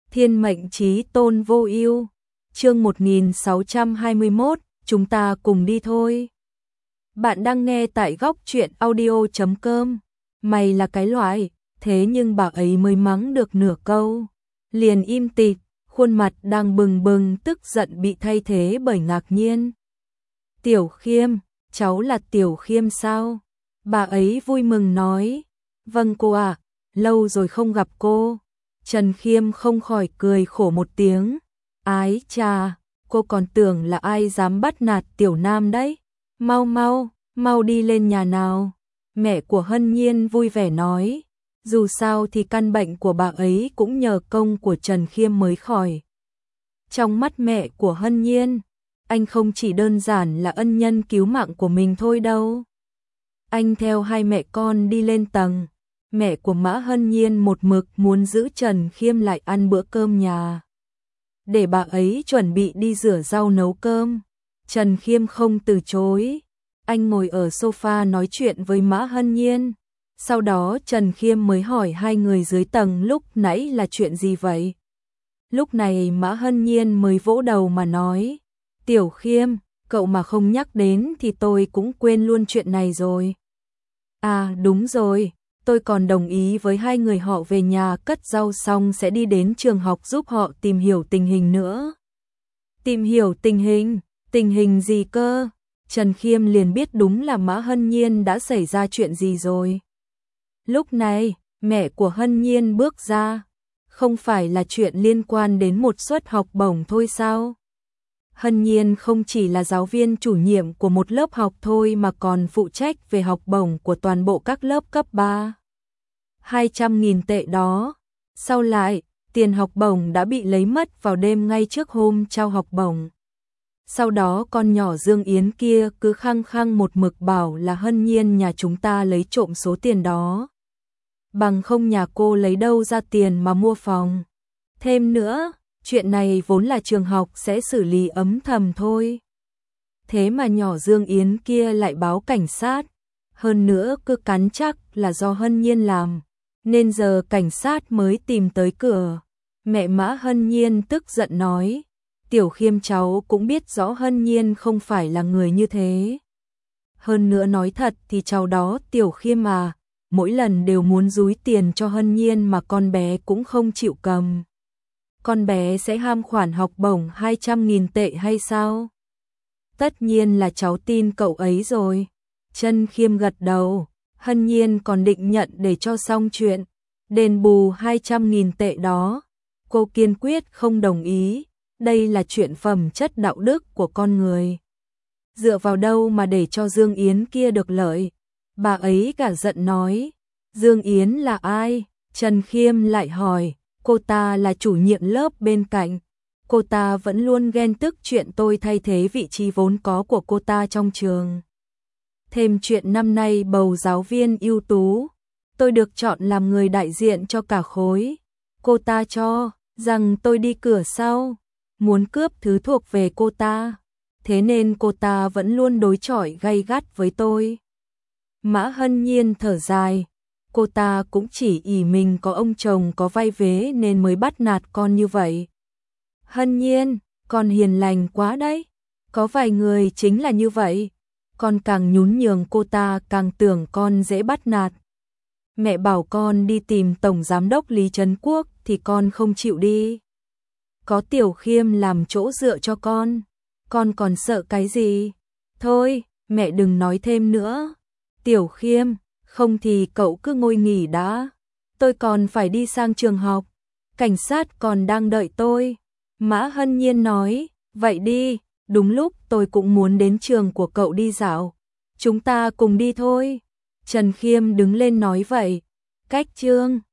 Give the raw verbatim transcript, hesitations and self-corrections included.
Thiên mệnh chí tôn vô ưu. Chương một nghìn sáu trăm hai mươi mốt, chúng ta cùng đi thôi. Bạn đang nghe tại góc truyện audio chấm com. Mày là cái loại, thế nhưng bà ấy mới mắng được nửa câu, liền im tịt, khuôn mặt đang bừng bừng tức giận bị thay thế bởi ngạc nhiên. Tiểu Khiêm, cháu là Tiểu Khiêm sao? Bà ấy vui mừng nói. Vâng cô ạ, à, lâu rồi không gặp cô. Trần Khiêm không khỏi cười khổ một tiếng. Ái chà, cô còn tưởng là ai dám bắt nạt Tiểu Nam đấy. Mau mau, mau đi lên nhà nào. Mẹ của Hân Nhiên vui vẻ nói. Dù sao thì căn bệnh của bà ấy cũng nhờ công của Trần Khiêm mới khỏi. Trong mắt mẹ của Hân Nhiên, anh không chỉ đơn giản là ân nhân cứu mạng của mình thôi đâu. Anh theo hai mẹ con đi lên tầng. Mẹ của Mã Hân Nhiên một mực muốn giữ Trần Khiêm lại ăn bữa cơm nhà, để bà ấy chuẩn bị đi rửa rau nấu cơm. Trần Khiêm không từ chối. Anh ngồi ở sofa nói chuyện với Mã Hân Nhiên. Sau đó Trần Khiêm mới hỏi hai người dưới tầng lúc nãy là chuyện gì vậy. Lúc này Mã Hân Nhiên mới vỗ đầu mà nói. Tiểu Khiêm, cậu mà không nhắc đến thì tôi cũng quên luôn chuyện này rồi. À đúng rồi, tôi còn đồng ý với hai người họ về nhà cất rau xong sẽ đi đến trường học giúp họ tìm hiểu tình hình nữa. Tìm hiểu tình hình? Tình hình gì cơ? Trần Khiêm liền biết đúng là Mã Hân Nhiên đã xảy ra chuyện gì rồi. Lúc này, mẹ của Hân Nhiên bước ra. Không phải là chuyện liên quan đến một suất học bổng thôi sao? Hân Nhiên không chỉ là giáo viên chủ nhiệm của một lớp học thôi mà còn phụ trách về học bổng của toàn bộ các lớp cấp ba. hai trăm nghìn tệ đó. Sau lại, tiền học bổng đã bị lấy mất vào đêm ngay trước hôm trao học bổng. Sau đó con nhỏ Dương Yến kia cứ khăng khăng một mực bảo là Hân Nhiên nhà chúng ta lấy trộm số tiền đó. Bằng không nhà cô lấy đâu ra tiền mà mua phòng. Thêm nữa, chuyện này vốn là trường học sẽ xử lý ấm thầm thôi. Thế mà nhỏ Dương Yến kia lại báo cảnh sát. Hơn nữa cứ cắn chắc là do Hân Nhiên làm, nên giờ cảnh sát mới tìm tới cửa. Mẹ Mã Hân Nhiên tức giận nói. Tiểu Khiêm cháu cũng biết rõ Hân Nhiên không phải là người như thế. Hơn nữa nói thật thì cháu đó Tiểu Khiêm mà, mỗi lần đều muốn dúi tiền cho Hân Nhiên mà con bé cũng không chịu cầm. Con bé sẽ ham khoản học bổng hai trăm nghìn tệ hay sao? Tất nhiên là cháu tin cậu ấy rồi. Trần Khiêm gật đầu. Hân Nhiên còn định nhận để cho xong chuyện, đền bù hai trăm nghìn tệ đó. Cô kiên quyết không đồng ý. Đây là chuyện phẩm chất đạo đức của con người. Dựa vào đâu mà để cho Dương Yến kia được lợi? Bà ấy cả giận nói. Dương Yến là ai? Trần Khiêm lại hỏi. Cô ta là chủ nhiệm lớp bên cạnh. Cô ta vẫn luôn ghen tức chuyện tôi thay thế vị trí vốn có của cô ta trong trường. Thêm chuyện năm nay bầu giáo viên ưu tú, tôi được chọn làm người đại diện cho cả khối. Cô ta cho rằng tôi đi cửa sau, muốn cướp thứ thuộc về cô ta. Thế nên cô ta vẫn luôn đối chọi gay gắt với tôi. Mã Hân Nhiên thở dài. Cô ta cũng chỉ ỷ mình có ông chồng có vai vế nên mới bắt nạt con như vậy. Hân Nhiên, con hiền lành quá đấy. Có vài người chính là như vậy. Con càng nhún nhường cô ta càng tưởng con dễ bắt nạt. Mẹ bảo con đi tìm Tổng Giám đốc Lý Trấn Quốc thì con không chịu đi. Có Tiểu Khiêm làm chỗ dựa cho con, con còn sợ cái gì? Thôi, mẹ đừng nói thêm nữa. Tiểu Khiêm, không thì cậu cứ ngồi nghỉ đã. Tôi còn phải đi sang trường học. Cảnh sát còn đang đợi tôi. Mã Hân Nhiên nói, vậy đi, đúng lúc tôi cũng muốn đến trường của cậu đi dạo. Chúng ta cùng đi thôi. Trần Khiêm đứng lên nói vậy. Cách chương